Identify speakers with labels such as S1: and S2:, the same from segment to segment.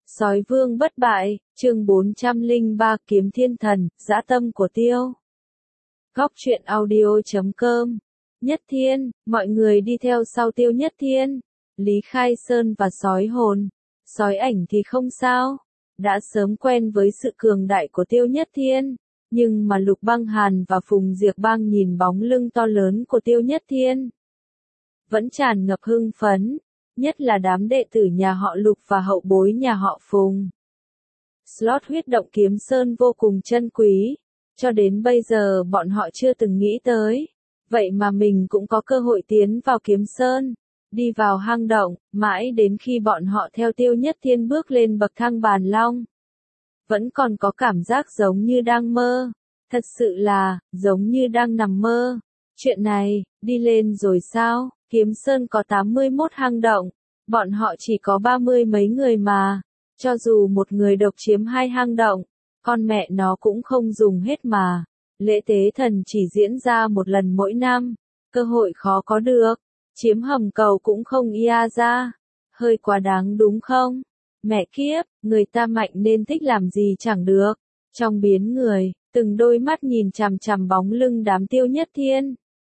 S1: Sói vương bất bại, chương 403 kiếm thiên thần, dã tâm của Tiêu. Góc truyện audio.com. Nhất Thiên, mọi người đi theo sau Tiêu Nhất Thiên. Lý Khai Sơn và sói hồn. Sói ảnh thì không sao. Đã sớm quen với sự cường đại của Tiêu Nhất Thiên. Nhưng mà Lục Băng Hàn và Phùng Diệp Bang nhìn bóng lưng to lớn của Tiêu Nhất Thiên, vẫn tràn ngập hưng phấn. Nhất là đám đệ tử nhà họ Lục và hậu bối nhà họ Phùng. Slot huyết động kiếm sơn vô cùng chân quý. Cho đến bây giờ bọn họ chưa từng nghĩ tới. Vậy mà mình cũng có cơ hội tiến vào kiếm sơn. Đi vào hang động, mãi đến khi bọn họ theo Tiêu Nhất Thiên bước lên bậc thang bàn long. Vẫn còn có cảm giác giống như đang mơ. Thật sự là, giống như đang nằm mơ. Chuyện này, đi lên rồi sao? Kiếm Sơn có 81 hang động, bọn họ chỉ có 30 mấy người mà. Cho dù một người độc chiếm 2 hang động, con mẹ nó cũng không dùng hết mà. Lễ tế thần chỉ diễn ra một lần mỗi năm, cơ hội khó có được. Chiếm hầm cầu cũng không ia ra. Hơi quá đáng đúng không? Mẹ kiếp, người ta mạnh nên thích làm gì chẳng được. Trong biến người, từng đôi mắt nhìn chằm chằm bóng lưng đám Tiêu Nhất Thiên.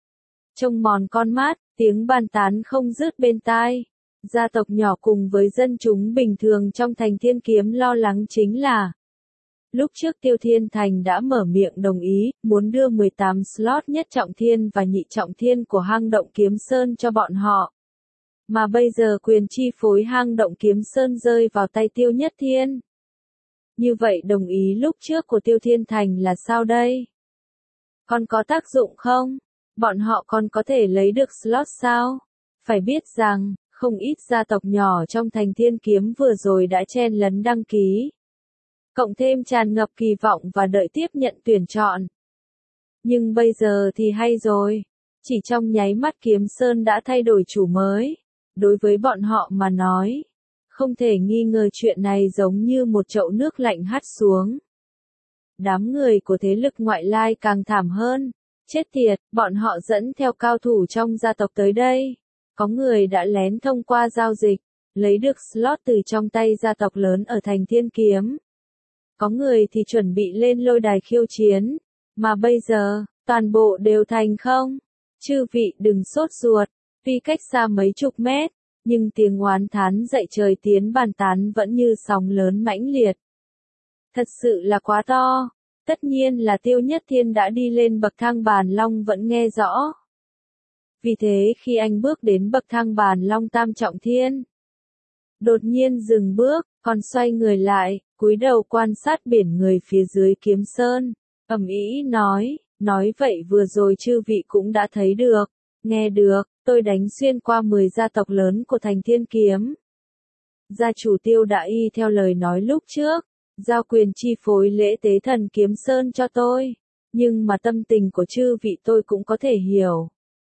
S1: Trông mòn con mắt, tiếng bàn tán không dứt bên tai. Gia tộc nhỏ cùng với dân chúng bình thường trong thành Thiên Kiếm lo lắng chính là lúc trước Tiêu Thiên Thành đã mở miệng đồng ý, muốn đưa 18 slot nhất trọng thiên và nhị trọng thiên của hang động Kiếm Sơn cho bọn họ. Mà bây giờ quyền chi phối hang động Kiếm Sơn rơi vào tay Tiêu Nhất Thiên. Như vậy đồng ý lúc trước của Tiêu Thiên Thành là sao đây? Còn có tác dụng không? Bọn họ còn có thể lấy được slot sao? Phải biết rằng, không ít gia tộc nhỏ trong thành Thiên Kiếm vừa rồi đã chen lấn đăng ký. Cộng thêm tràn ngập kỳ vọng và đợi tiếp nhận tuyển chọn. Nhưng bây giờ thì hay rồi. Chỉ trong nháy mắt Kiếm Sơn đã thay đổi chủ mới. Đối với bọn họ mà nói, không thể nghi ngờ chuyện này giống như một chậu nước lạnh hắt xuống. Đám người của thế lực ngoại lai càng thảm hơn. Chết tiệt, bọn họ dẫn theo cao thủ trong gia tộc tới đây. Có người đã lén thông qua giao dịch, lấy được slot từ trong tay gia tộc lớn ở thành Thiên Kiếm. Có người thì chuẩn bị lên lôi đài khiêu chiến. Mà bây giờ, toàn bộ đều thành không? Chư vị đừng sốt ruột, tuy cách xa mấy chục mét, nhưng tiếng oán thán dậy trời tiến bàn tán vẫn như sóng lớn mãnh liệt. Thật sự là quá to. Tất nhiên là Tiêu Nhất Thiên đã đi lên bậc thang bàn long vẫn nghe rõ. Vì thế khi anh bước đến bậc thang bàn long tam trọng thiên, đột nhiên dừng bước, còn xoay người lại, cúi đầu quan sát biển người phía dưới Kiếm Sơn, ầm ĩ nói vậy vừa rồi chư vị cũng đã thấy được, nghe được, tôi đánh xuyên qua 10 gia tộc lớn của thành Thiên Kiếm. Gia chủ Tiêu đã y theo lời nói lúc trước. Giao quyền chi phối lễ tế thần Kiếm Sơn cho tôi. Nhưng mà tâm tình của chư vị tôi cũng có thể hiểu.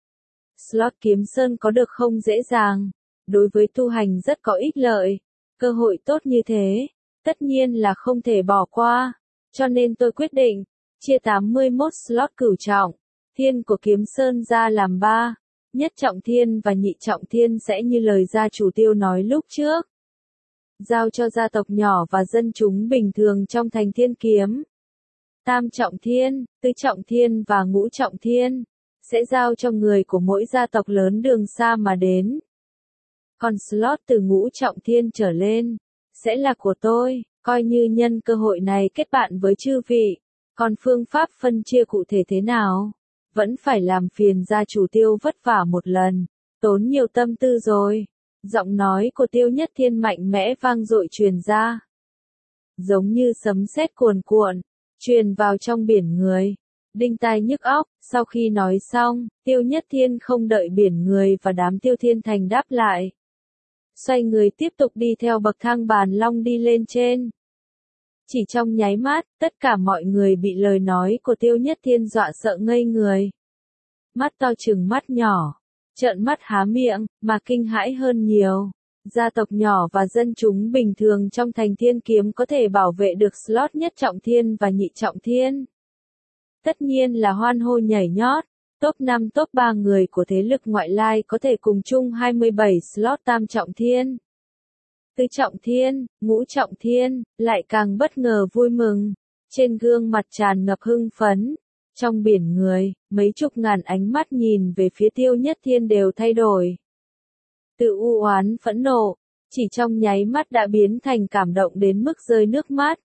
S1: Slot Kiếm Sơn có được không dễ dàng. Đối với tu hành rất có ích lợi. Cơ hội tốt như thế, tất nhiên là không thể bỏ qua. Cho nên tôi quyết định, chia 81 slot cửu trọng, thiên của Kiếm Sơn ra làm 3. Nhất trọng thiên và nhị trọng thiên sẽ như lời gia chủ Tiêu nói lúc trước. Giao cho gia tộc nhỏ và dân chúng bình thường trong thành Thiên Kiếm. Tam trọng thiên, tứ trọng thiên và ngũ trọng thiên sẽ giao cho người của mỗi gia tộc lớn đường xa mà đến. Còn slot từ ngũ trọng thiên trở lên sẽ là của tôi, coi như nhân cơ hội này kết bạn với chư vị. Còn phương pháp phân chia cụ thể thế nào, vẫn phải làm phiền gia chủ Tiêu vất vả một lần, tốn nhiều tâm tư rồi. Giọng nói của Tiêu Nhất Thiên mạnh mẽ vang dội truyền ra. Giống như sấm sét cuồn cuộn, truyền vào trong biển người. Đinh tai nhức óc, sau khi nói xong, Tiêu Nhất Thiên không đợi biển người và đám Tiêu Thiên Thành đáp lại. Xoay người tiếp tục đi theo bậc thang bàn long đi lên trên. Chỉ trong nháy mắt, tất cả mọi người bị lời nói của Tiêu Nhất Thiên dọa sợ ngây người. Mắt to chừng mắt nhỏ. Trợn mắt há miệng, mà kinh hãi hơn nhiều. Gia tộc nhỏ và dân chúng bình thường trong thành Thiên Kiếm có thể bảo vệ được slot nhất trọng thiên và nhị trọng thiên. Tất nhiên là hoan hô nhảy nhót. Top 5 top 3 người của thế lực ngoại lai có thể cùng chung 27 slot tam trọng thiên. Tứ trọng thiên, ngũ trọng thiên, lại càng bất ngờ vui mừng. Trên gương mặt tràn ngập hưng phấn. Trong biển người, mấy chục ngàn ánh mắt nhìn về phía Tiêu Nhất Thiên đều thay đổi. Từ u oán phẫn nộ, chỉ trong nháy mắt đã biến thành cảm động đến mức rơi nước mắt.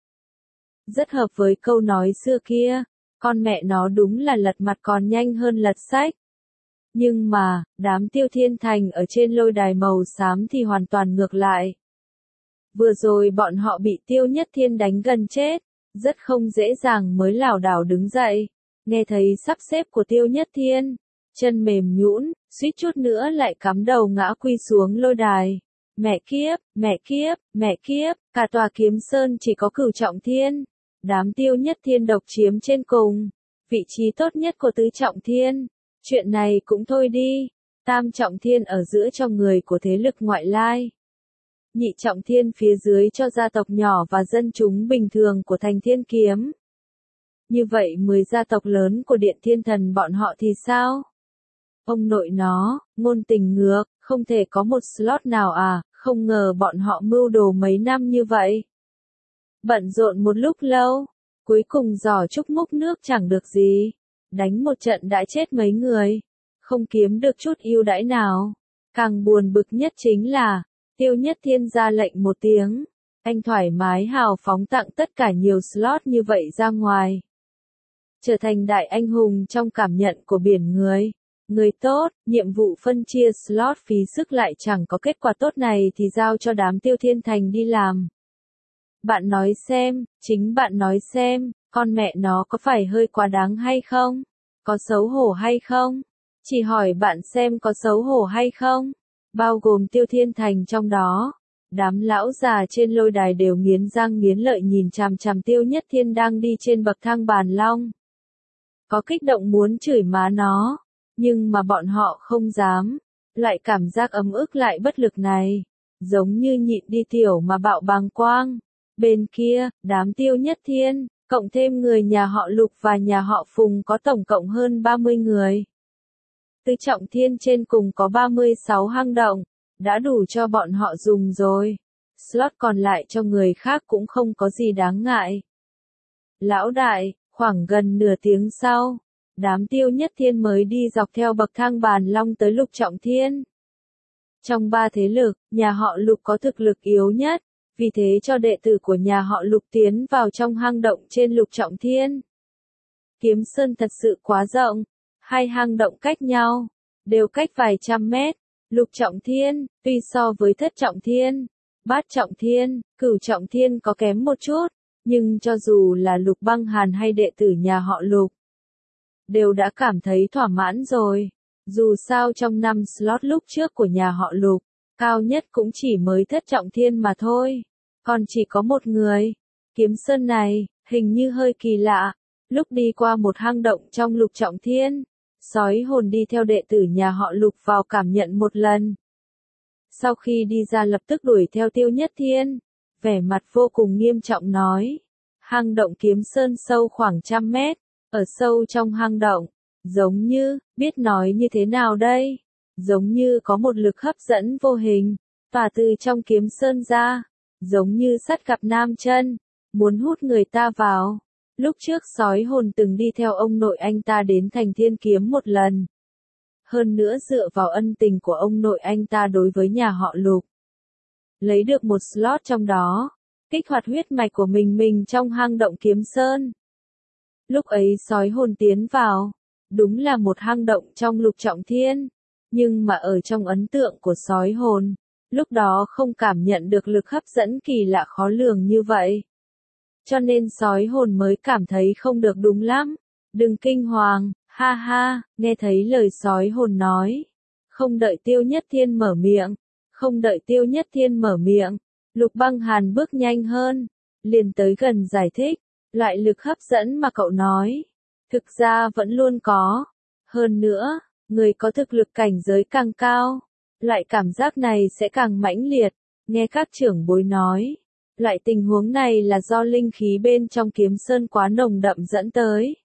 S1: Rất hợp với câu nói xưa kia, con mẹ nó đúng là lật mặt còn nhanh hơn lật sách. Nhưng mà, đám Tiêu Thiên Thành ở trên lôi đài màu xám thì hoàn toàn ngược lại. Vừa rồi bọn họ bị Tiêu Nhất Thiên đánh gần chết, rất không dễ dàng mới lảo đảo đứng dậy. Nghe thấy sắp xếp của Tiêu Nhất Thiên, chân mềm nhũn, suýt chút nữa lại cắm đầu ngã quy xuống lôi đài. Mẹ kiếp, mẹ kiếp, mẹ kiếp, cả tòa Kiếm Sơn chỉ có Cửu trọng thiên. Đám Tiêu Nhất Thiên độc chiếm trên cùng, vị trí tốt nhất của tứ trọng thiên. Chuyện này cũng thôi đi, tam trọng thiên ở giữa cho người của thế lực ngoại lai. Nhị trọng thiên phía dưới cho gia tộc nhỏ và dân chúng bình thường của thành Thiên Kiếm. Như vậy 10 gia tộc lớn của Điện Thiên Thần bọn họ thì sao? Ông nội nó, ngôn tình ngược, không thể có một slot nào à, không ngờ bọn họ mưu đồ mấy năm như vậy. Bận rộn một lúc lâu, cuối cùng giỏ trúc múc nước chẳng được gì. Đánh một trận đã chết mấy người, không kiếm được chút ưu đãi nào. Càng buồn bực nhất chính là, Tiêu Nhất Thiên ra lệnh một tiếng, anh thoải mái hào phóng tặng tất cả nhiều slot như vậy ra ngoài. Trở thành đại anh hùng trong cảm nhận của biển người. Người tốt, nhiệm vụ phân chia slot phí sức lại chẳng có kết quả tốt này thì giao cho đám Tiêu Thiên Thành đi làm. Bạn nói xem, chính bạn nói xem, con mẹ nó có phải hơi quá đáng hay không? Có xấu hổ hay không? Chỉ hỏi bạn xem có xấu hổ hay không? Bao gồm Tiêu Thiên Thành trong đó. Đám lão già trên lôi đài đều nghiến răng nghiến lợi nhìn chằm chằm Tiêu Nhất Thiên đang đi trên bậc thang bàn long. Có kích động muốn chửi má nó, nhưng mà bọn họ không dám. Lại cảm giác ấm ức lại bất lực này, giống như nhịn đi tiểu mà bạo bàng quang. Bên kia, đám Tiêu Nhất Thiên, cộng thêm người nhà họ Lục và nhà họ Phùng có tổng cộng hơn 30 người. Tứ trọng thiên trên cùng có 36 hang động, đã đủ cho bọn họ dùng rồi. Slot còn lại cho người khác cũng không có gì đáng ngại. Lão đại, khoảng gần nửa tiếng sau, đám Tiêu Nhất Thiên mới đi dọc theo bậc thang bàn long tới Lục trọng thiên. Trong 3 thế lực, nhà họ Lục có thực lực yếu nhất, vì thế cho đệ tử của nhà họ Lục tiến vào trong hang động trên Lục trọng thiên. Kiếm Sơn thật sự quá rộng, 2 hang động cách nhau, đều cách vài trăm mét. Lục trọng thiên, tuy so với Thất trọng thiên, Bát trọng thiên, Cửu trọng thiên có kém một chút, nhưng cho dù là Lục Băng Hàn hay đệ tử nhà họ Lục, đều đã cảm thấy thỏa mãn rồi. Dù sao trong 5 slot lúc trước của nhà họ Lục, cao nhất cũng chỉ mới Thất trọng thiên mà thôi. Còn chỉ có một người. Kiếm Sơn này, hình như hơi kỳ lạ. Lúc đi qua một hang động trong Lục trọng thiên, sói hồn đi theo đệ tử nhà họ Lục vào cảm nhận một lần. Sau khi đi ra lập tức đuổi theo Tiêu Nhất Thiên, vẻ mặt vô cùng nghiêm trọng nói. Hang động Kiếm Sơn sâu khoảng 100 mét, ở sâu trong hang động, giống như, biết nói như thế nào đây? Giống như có một lực hấp dẫn vô hình, tỏa từ trong Kiếm Sơn ra, giống như sắt gặp nam chân, muốn hút người ta vào. Lúc trước sói hồn từng đi theo ông nội anh ta đến thành Thiên Kiếm một lần. Hơn nữa dựa vào ân tình của ông nội anh ta đối với nhà họ Lục. Lấy được một slot trong đó, kích hoạt huyết mạch của mình trong hang động Kiếm Sơn. Lúc ấy sói hồn tiến vào, đúng là một hang động trong Lục trọng thiên, nhưng mà ở trong ấn tượng của sói hồn, lúc đó không cảm nhận được lực hấp dẫn kỳ lạ khó lường như vậy. Cho nên sói hồn mới cảm thấy không được đúng lắm. Đừng kinh hoàng, ha ha, nghe thấy lời sói hồn nói. Không đợi Tiêu Nhất Thiên mở miệng, không đợi Tiêu Nhất Thiên mở miệng, Lục Băng Hàn bước nhanh hơn, liền tới gần giải thích, loại lực hấp dẫn mà cậu nói, thực ra vẫn luôn có. Hơn nữa, người có thực lực cảnh giới càng cao, loại cảm giác này sẽ càng mãnh liệt, nghe các trưởng bối nói. Loại tình huống này là do linh khí bên trong Kiếm Sơn quá nồng đậm dẫn tới.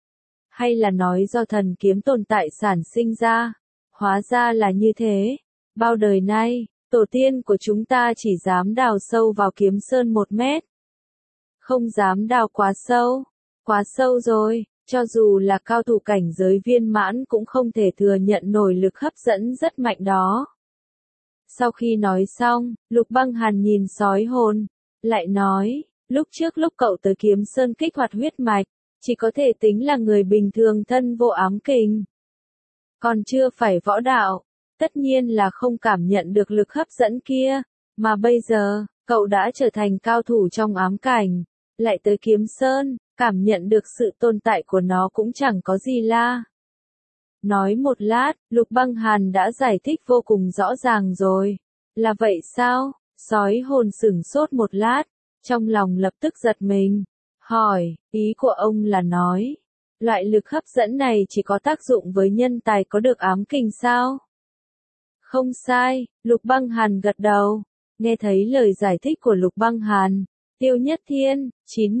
S1: Hay là nói do thần kiếm tồn tại sản sinh ra. Hóa ra là như thế. Bao đời nay, Tổ tiên của chúng ta chỉ dám đào sâu vào kiếm sơn 1 mét. Không dám đào quá sâu. Quá sâu rồi, cho dù là cao thủ cảnh giới viên mãn cũng không thể thừa nhận nổi lực hấp dẫn rất mạnh đó. Sau khi nói xong, Lục Băng Hàn nhìn sói hồn, lại nói, lúc trước lúc cậu tới kiếm sơn kích hoạt huyết mạch, chỉ có thể tính là người bình thường thân vô ám kình. Còn chưa phải võ đạo, tất nhiên là không cảm nhận được lực hấp dẫn kia, mà bây giờ, cậu đã trở thành cao thủ trong ám cảnh, lại tới kiếm sơn, cảm nhận được sự tồn tại của nó cũng chẳng có gì la. Nói một lát, Lục Băng Hàn đã giải thích vô cùng rõ ràng rồi. Là vậy sao? Sói hồn sửng sốt một lát, trong lòng lập tức giật mình. Hỏi, ý của ông là nói, loại lực hấp dẫn này chỉ có tác dụng với nhân tài có được ám kình sao? Không sai, Lục Băng Hàn gật đầu. Nghe thấy lời giải thích của Lục Băng Hàn, Tiêu Nhất Thiên,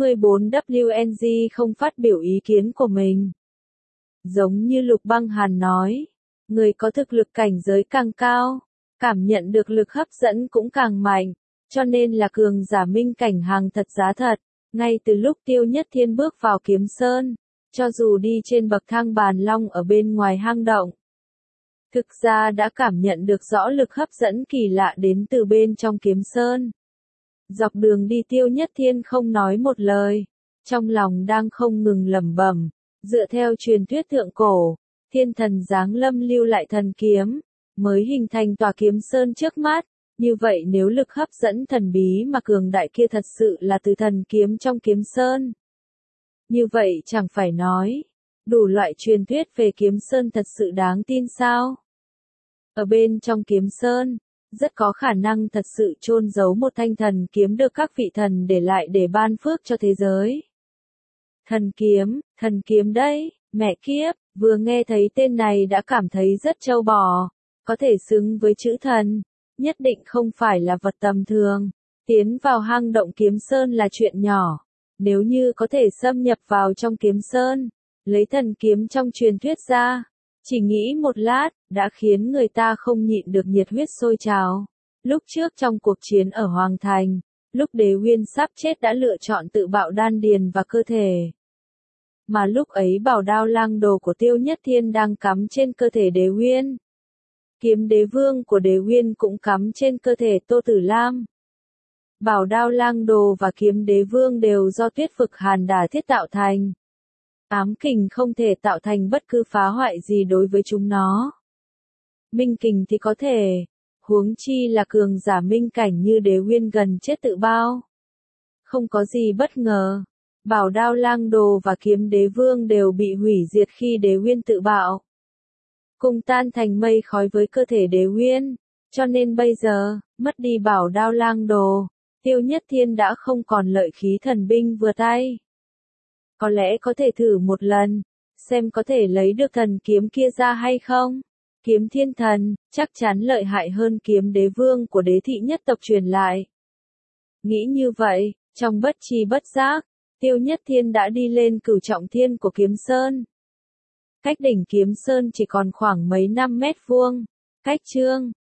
S1: 94WNG không phát biểu ý kiến của mình. Giống như Lục Băng Hàn nói, người có thực lực cảnh giới càng cao, cảm nhận được lực hấp dẫn cũng càng mạnh, cho nên là cường giả minh cảnh hàng thật giá thật. Ngay từ lúc Tiêu Nhất Thiên bước vào kiếm sơn, cho dù đi trên bậc thang bàn long ở bên ngoài hang động, thực ra đã cảm nhận được rõ lực hấp dẫn kỳ lạ đến từ bên trong kiếm sơn. Dọc đường đi Tiêu Nhất Thiên không nói một lời, trong lòng đang không ngừng lẩm bẩm, dựa theo truyền thuyết thượng cổ, thiên thần giáng lâm lưu lại thần kiếm, mới hình thành tòa kiếm sơn trước mắt. Như vậy nếu lực hấp dẫn thần bí mà cường đại kia thật sự là từ thần kiếm trong kiếm sơn, như vậy chẳng phải nói, đủ loại truyền thuyết về kiếm sơn thật sự đáng tin sao? Ở bên trong kiếm sơn, rất có khả năng thật sự chôn giấu một thanh thần kiếm được các vị thần để lại để ban phước cho thế giới. Thần kiếm đấy, mẹ kiếp, vừa nghe thấy tên này đã cảm thấy rất trâu bò, có thể xứng với chữ thần, nhất định không phải là vật tầm thường. Tiến vào hang động kiếm sơn là chuyện nhỏ, nếu như có thể xâm nhập vào trong kiếm sơn, lấy thần kiếm trong truyền thuyết ra, chỉ nghĩ một lát, đã khiến người ta không nhịn được nhiệt huyết sôi trào. Lúc trước trong cuộc chiến ở Hoàng Thành, lúc Đế Uyên sắp chết đã lựa chọn tự bạo đan điền và cơ thể. Mà lúc ấy bảo đao lang đồ của Tiêu Nhất Thiên đang cắm trên cơ thể Đế Uyên. Kiếm đế vương của Đế Uyên cũng cắm trên cơ thể Tô Tử Lam. Bảo đao lang đồ và kiếm đế vương đều do tuyết vực hàn đả thiết tạo thành. Ám kình không thể tạo thành bất cứ phá hoại gì đối với chúng nó. Minh kình thì có thể, huống chi là cường giả minh cảnh như Đế Uyên gần chết tự bao. Không có gì bất ngờ, bảo đao lang đồ và kiếm đế vương đều bị hủy diệt khi Đế Uyên tự bạo. Cùng tan thành mây khói với cơ thể Đế Uyên, cho nên bây giờ, mất đi bảo đao lang đồ, Tiêu Nhất Thiên đã không còn lợi khí thần binh vừa tay. Có lẽ có thể thử một lần, xem có thể lấy được thần kiếm kia ra hay không. Kiếm thiên thần, chắc chắn lợi hại hơn kiếm đế vương của đế thị nhất tộc truyền lại. Nghĩ như vậy, trong bất tri bất giác, Tiêu Nhất Thiên đã đi lên cửu trọng thiên của kiếm sơn. Cách đỉnh kiếm sơn chỉ còn khoảng mấy 5 mét vuông. Cách chương